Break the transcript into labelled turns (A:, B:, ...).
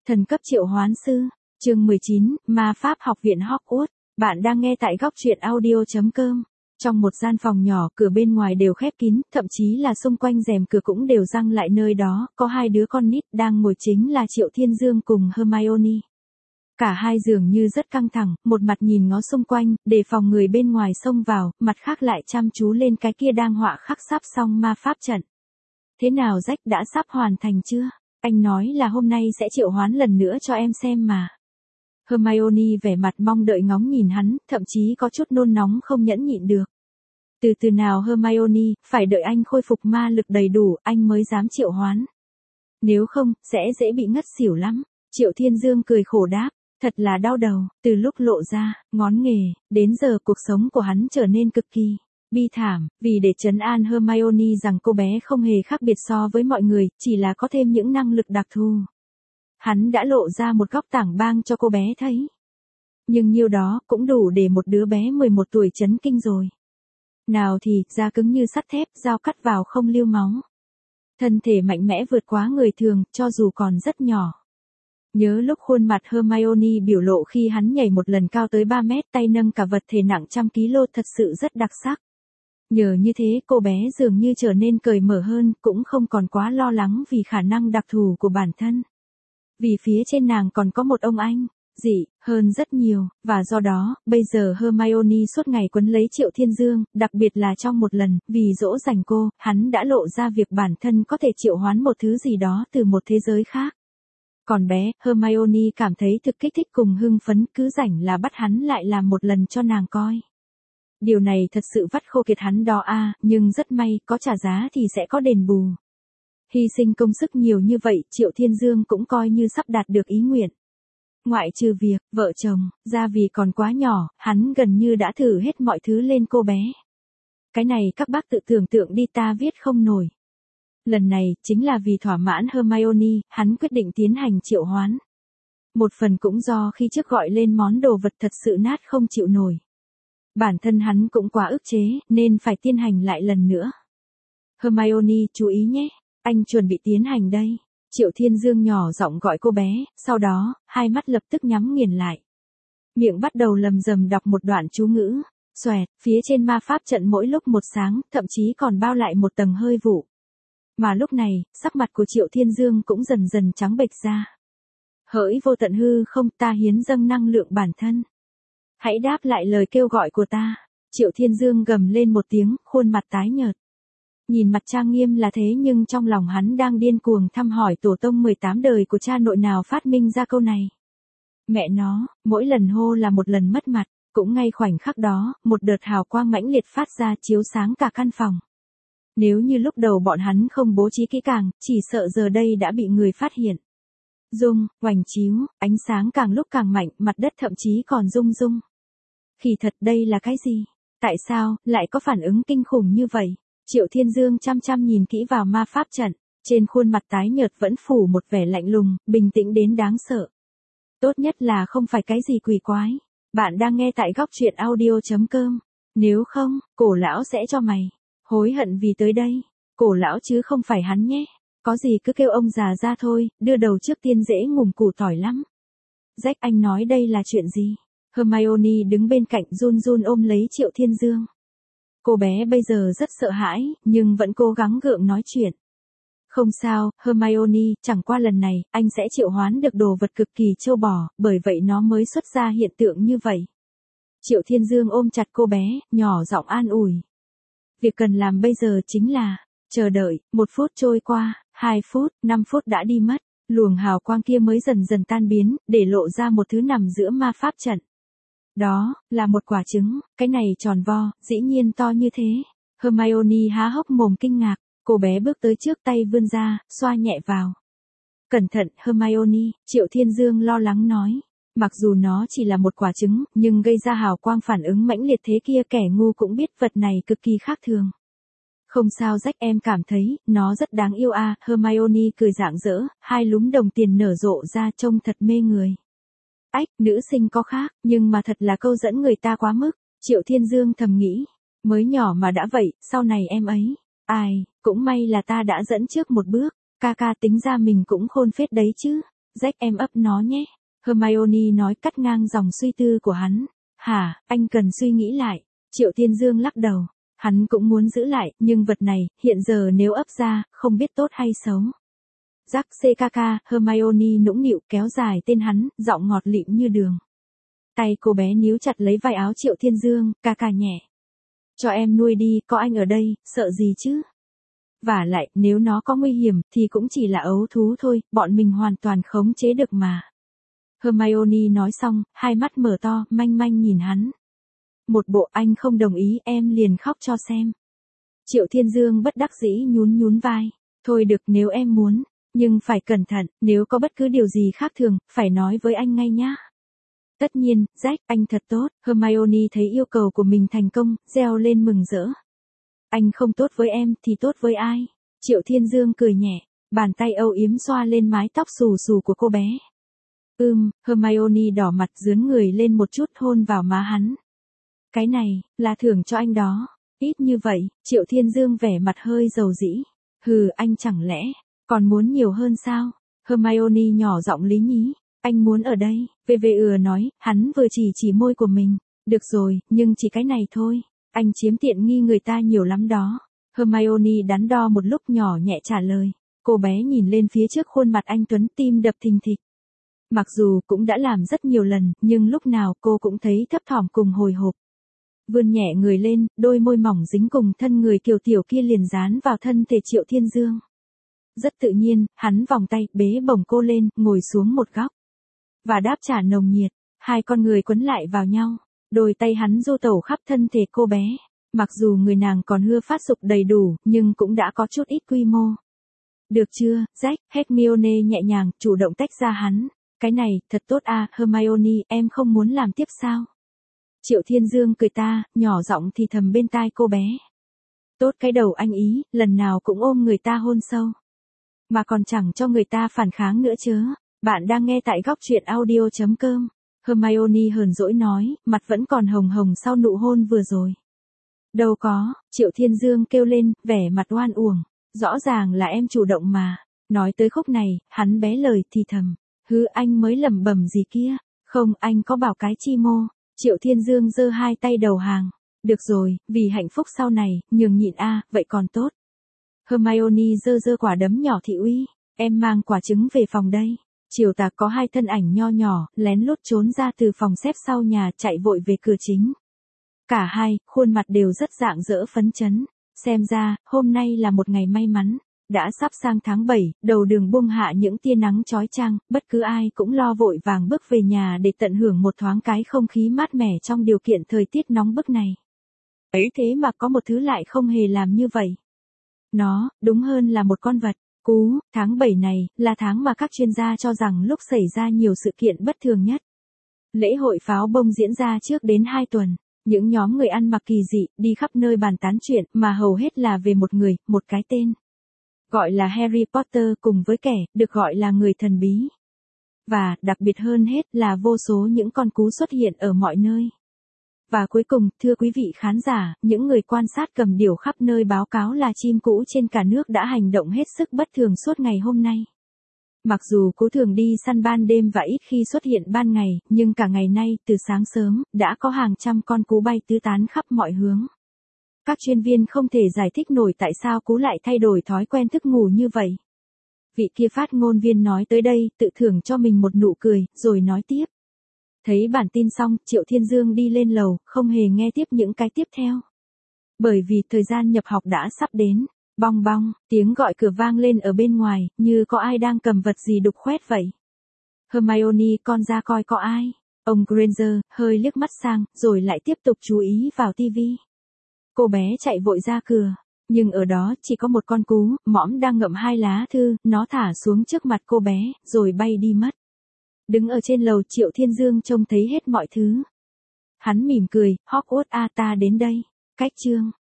A: Thần cấp triệu hoán sư, chương 19, Ma pháp học viện Hogwarts. Bạn đang nghe tại góc truyện audio.com. Trong một gian phòng nhỏ, cửa bên ngoài đều khép kín, thậm chí là xung quanh rèm cửa cũng đều giăng lại, nơi đó có hai đứa con nít đang ngồi, chính là Triệu Thiên Dương cùng Hermione. Cả hai dường như rất căng thẳng, một mặt nhìn ngó xung quanh, đề phòng người bên ngoài xông vào, mặt khác lại chăm chú lên cái kia đang họa khắc sắp xong ma pháp trận. Thế nào Jack, đã sắp hoàn thành chưa? Anh nói là hôm nay sẽ triệu hoán lần nữa cho em xem mà. Hermione vẻ mặt mong đợi ngóng nhìn hắn, thậm chí có chút nôn nóng không nhẫn nhịn được. Từ từ nào Hermione, phải đợi anh khôi phục ma lực đầy đủ, anh mới dám triệu hoán. Nếu không, sẽ dễ bị ngất xỉu lắm. Triệu Thiên Dương cười khổ đáp, thật là đau đầu, từ lúc lộ ra, ngón nghề, đến giờ cuộc sống của hắn trở nên cực kỳ bi thảm, vì để trấn an Hermione rằng cô bé không hề khác biệt so với mọi người, chỉ là có thêm những năng lực đặc thù. Hắn đã lộ ra một góc tảng bang cho cô bé thấy. Nhưng nhiêu đó cũng đủ để một đứa bé 11 tuổi chấn kinh rồi. Nào thì, da cứng như sắt thép, dao cắt vào không lưu máu. Thân thể mạnh mẽ vượt quá người thường, cho dù còn rất nhỏ. Nhớ lúc khuôn mặt Hermione biểu lộ khi hắn nhảy một lần cao tới 3 mét, tay nâng cả vật thể nặng trăm kg, thật sự rất đặc sắc. Nhờ như thế cô bé dường như trở nên cởi mở hơn, cũng không còn quá lo lắng vì khả năng đặc thù của bản thân. Vì phía trên nàng còn có một ông anh, dị, hơn rất nhiều, và do đó, bây giờ Hermione suốt ngày quấn lấy Triệu Thiên Dương, đặc biệt là trong một lần, vì dỗ dành cô, hắn đã lộ ra việc bản thân có thể triệu hoán một thứ gì đó từ một thế giới khác. Còn bé, Hermione cảm thấy thực kích thích cùng hưng phấn, cứ rảnh là bắt hắn lại làm một lần cho nàng coi. Điều này thật sự vắt khô kiệt hắn đó nhưng rất may, có trả giá thì sẽ có đền bù. Hy sinh công sức nhiều như vậy, Triệu Thiên Dương cũng coi như sắp đạt được ý nguyện. Ngoại trừ việc, vợ chồng, ra vì còn quá nhỏ, hắn gần như đã thử hết mọi thứ lên cô bé. Cái này các bác tự tưởng tượng đi, ta viết không nổi. Lần này, chính là vì thỏa mãn Hermione, hắn quyết định tiến hành triệu hoán. Một phần cũng do khi trước gọi lên món đồ vật thật sự nát không chịu nổi. Bản thân hắn cũng quá ức chế, nên phải tiến hành lại lần nữa. Hermione, chú ý nhé, anh chuẩn bị tiến hành đây. Triệu Thiên Dương nhỏ giọng gọi cô bé, sau đó, hai mắt lập tức nhắm nghiền lại. Miệng bắt đầu lầm rầm đọc một đoạn chú ngữ. Xoẹt, phía trên ma pháp trận mỗi lúc một sáng, thậm chí còn bao lại một tầng hơi vụ. Mà lúc này, sắc mặt của Triệu Thiên Dương cũng dần dần trắng bệch ra. Hỡi vô tận hư không, ta hiến dâng năng lượng bản thân. Hãy đáp lại lời kêu gọi của ta. Triệu Thiên Dương gầm lên một tiếng, khuôn mặt tái nhợt. Nhìn mặt trang nghiêm là thế nhưng trong lòng hắn đang điên cuồng thăm hỏi tổ tông 18 đời của cha nội nào phát minh ra câu này. Mẹ nó, mỗi lần hô là một lần mất mặt, cũng ngay khoảnh khắc đó, một đợt hào quang mãnh liệt phát ra chiếu sáng cả căn phòng. Nếu như lúc đầu bọn hắn không bố trí kỹ càng, chỉ sợ giờ đây đã bị người phát hiện. Rung, oành chiếu, ánh sáng càng lúc càng mạnh, mặt đất thậm chí còn rung rung. Kỳ thật đây là cái gì? Tại sao, lại có phản ứng kinh khủng như vậy? Triệu Thiên Dương chăm chăm nhìn kỹ vào ma pháp trận, trên khuôn mặt tái nhợt vẫn phủ một vẻ lạnh lùng, bình tĩnh đến đáng sợ. Tốt nhất là không phải cái gì quỷ quái. Bạn đang nghe tại góc truyện audio.com. Nếu không, cổ lão sẽ cho mày hối hận vì tới đây. Cổ lão chứ không phải hắn nhé. Có gì cứ kêu ông già ra thôi, đưa đầu trước tiên dễ ngủm củ tỏi lắm. Jack, anh nói đây là chuyện gì? Hermione đứng bên cạnh run run ôm lấy Triệu Thiên Dương. Cô bé bây giờ rất sợ hãi, nhưng vẫn cố gắng gượng nói chuyện. Không sao, Hermione, chẳng qua lần này, anh sẽ triệu hoán được đồ vật cực kỳ trâu bò, bởi vậy nó mới xuất ra hiện tượng như vậy. Triệu Thiên Dương ôm chặt cô bé, nhỏ giọng an ủi. Việc cần làm bây giờ chính là chờ đợi. 1 phút trôi qua, 2 phút, 5 phút đã đi mất, luồng hào quang kia mới dần dần tan biến, để lộ ra một thứ nằm giữa ma pháp trận. Đó, là một quả trứng, cái này tròn vo, dĩ nhiên to như thế. Hermione há hốc mồm kinh ngạc, cô bé bước tới trước, tay vươn ra, xoa nhẹ vào. Cẩn thận, Hermione, Triệu Thiên Dương lo lắng nói. Mặc dù nó chỉ là một quả trứng, nhưng gây ra hào quang phản ứng mãnh liệt thế kia, kẻ ngu cũng biết vật này cực kỳ khác thường. Không sao Jack, em cảm thấy, nó rất đáng yêu Hermione cười rạng rỡ, hai lúm đồng tiền nở rộ ra trông thật mê người. Ách, nữ sinh có khác, nhưng mà thật là câu dẫn người ta quá mức. Triệu Thiên Dương thầm nghĩ, mới nhỏ mà đã vậy, sau này em ấy. Ai, cũng may là ta đã dẫn trước một bước, ca ca tính ra mình cũng khôn phết đấy chứ. Jack em ấp nó nhé. Hermione nói cắt ngang dòng suy tư của hắn. Hả, anh cần suy nghĩ lại. Triệu Thiên Dương lắc đầu. Hắn cũng muốn giữ lại, nhưng vật này, hiện giờ nếu ấp ra, không biết tốt hay xấu. Jack CKK, Hermione nũng nịu kéo dài tên hắn, giọng ngọt lịm như đường. Tay cô bé níu chặt lấy vai áo Triệu Thiên Dương, ca ca nhẹ. Cho em nuôi đi, có anh ở đây, sợ gì chứ? Vả lại, nếu nó có nguy hiểm, thì cũng chỉ là ấu thú thôi, bọn mình hoàn toàn khống chế được mà. Hermione nói xong, hai mắt mở to, manh manh nhìn hắn. Một bộ anh không đồng ý, em liền khóc cho xem. Triệu Thiên Dương bất đắc dĩ nhún nhún vai. Thôi được nếu em muốn, nhưng phải cẩn thận, nếu có bất cứ điều gì khác thường, phải nói với anh ngay nhá. Tất nhiên, Jack, anh thật tốt. Hermione thấy yêu cầu của mình thành công, reo lên mừng rỡ. Anh không tốt với em thì tốt với ai? Triệu Thiên Dương cười nhẹ, bàn tay âu yếm xoa lên mái tóc xù xù của cô bé. Hermione đỏ mặt dướn người lên một chút hôn vào má hắn. Cái này, là thưởng cho anh đó. Ít như vậy, Triệu Thiên Dương vẻ mặt hơi dầu dĩ. Hừ, anh chẳng lẽ, còn muốn nhiều hơn sao? Hermione nhỏ giọng lý nhí. Anh muốn ở đây, nói, hắn vừa chỉ môi của mình. Được rồi, nhưng chỉ cái này thôi. Anh chiếm tiện nghi người ta nhiều lắm đó. Hermione đắn đo một lúc nhỏ nhẹ trả lời. Cô bé nhìn lên phía trước khuôn mặt anh Tuấn tim đập thình thịch. Mặc dù cũng đã làm rất nhiều lần, nhưng lúc nào cô cũng thấy thấp thỏm cùng hồi hộp. Vươn nhẹ người lên, đôi môi mỏng dính cùng thân người kiều tiểu kia liền dán vào thân thể Triệu Thiên Dương. Rất tự nhiên, hắn vòng tay, bế bổng cô lên, ngồi xuống một góc. Và đáp trả nồng nhiệt, hai con người quấn lại vào nhau. Đôi tay hắn du tẩu khắp thân thể cô bé. Mặc dù người nàng còn hưa phát dục đầy đủ, nhưng cũng đã có chút ít quy mô. Được chưa, Jack? Hermione nhẹ nhàng, chủ động tách ra hắn. Cái này, thật tốt à, Hermione, em không muốn làm tiếp sao? Triệu Thiên Dương cười ta, nhỏ giọng thì thầm bên tai cô bé. Tốt cái đầu anh ý, lần nào cũng ôm người ta hôn sâu. Mà còn chẳng cho người ta phản kháng nữa chứ. Bạn đang nghe tại góc truyện audio.com. Hermione hờn dỗi nói, mặt vẫn còn hồng hồng sau nụ hôn vừa rồi. Đâu có, Triệu Thiên Dương kêu lên, vẻ mặt oan uổng. Rõ ràng là em chủ động mà. Nói tới khúc này, hắn bé lời thì thầm. Hứ anh mới lẩm bẩm gì kia. Không, anh có bảo cái chi mô. Triệu Thiên Dương giơ hai tay đầu hàng. Được rồi, vì hạnh phúc sau này, nhường nhịn a, vậy còn tốt. Hermione giơ quả đấm nhỏ thị uy. Em mang quả trứng về phòng đây. Chiều tà có hai thân ảnh nho nhỏ, lén lút trốn ra từ phòng xếp sau nhà chạy vội về cửa chính. Cả hai, khuôn mặt đều rất rạng rỡ phấn chấn. Xem ra, hôm nay là một ngày may mắn. Đã sắp sang tháng 7, đầu đường buông hạ những tia nắng chói chang, bất cứ ai cũng lo vội vàng bước về nhà để tận hưởng một thoáng cái không khí mát mẻ trong điều kiện thời tiết nóng bức này. Ấy thế mà có một thứ lại không hề làm như vậy. Nó, đúng hơn là một con vật. Tháng 7 này, là tháng mà các chuyên gia cho rằng lúc xảy ra nhiều sự kiện bất thường nhất. Lễ hội pháo bông diễn ra trước đến 2 tuần. Những nhóm người ăn mặc kỳ dị, đi khắp nơi bàn tán chuyện, mà hầu hết là về một người, một cái tên. Gọi là Harry Potter cùng với kẻ, được gọi là người thần bí. Và, đặc biệt hơn hết là vô số những con cú xuất hiện ở mọi nơi. Và cuối cùng, thưa quý vị khán giả, những người quan sát cầm điểu khắp nơi báo cáo là chim cũ trên cả nước đã hành động hết sức bất thường suốt ngày hôm nay. Mặc dù cú thường đi săn ban đêm và ít khi xuất hiện ban ngày, nhưng cả ngày nay, từ sáng sớm, đã có hàng trăm con cú bay tứ tán khắp mọi hướng. Các chuyên viên không thể giải thích nổi tại sao cú lại thay đổi thói quen thức ngủ như vậy. Vị kia phát ngôn viên nói tới đây, tự thưởng cho mình một nụ cười, rồi nói tiếp. Thấy bản tin xong, Triệu Thiên Dương đi lên lầu, không hề nghe tiếp những cái tiếp theo. Bởi vì thời gian nhập học đã sắp đến. Bong bong, tiếng gọi cửa vang lên ở bên ngoài, như có ai đang cầm vật gì đục khoét vậy. Hermione con ra coi có ai. Ông Granger, hơi liếc mắt sang, rồi lại tiếp tục chú ý vào tivi. Cô bé chạy vội ra cửa. Nhưng ở đó chỉ có một con cú, mõm đang ngậm 2 lá thư, nó thả xuống trước mặt cô bé, rồi bay đi mất. Đứng ở trên lầu Triệu Thiên Dương trông thấy hết mọi thứ. Hắn mỉm cười, Hogwarts ta đến đây. Cách chương.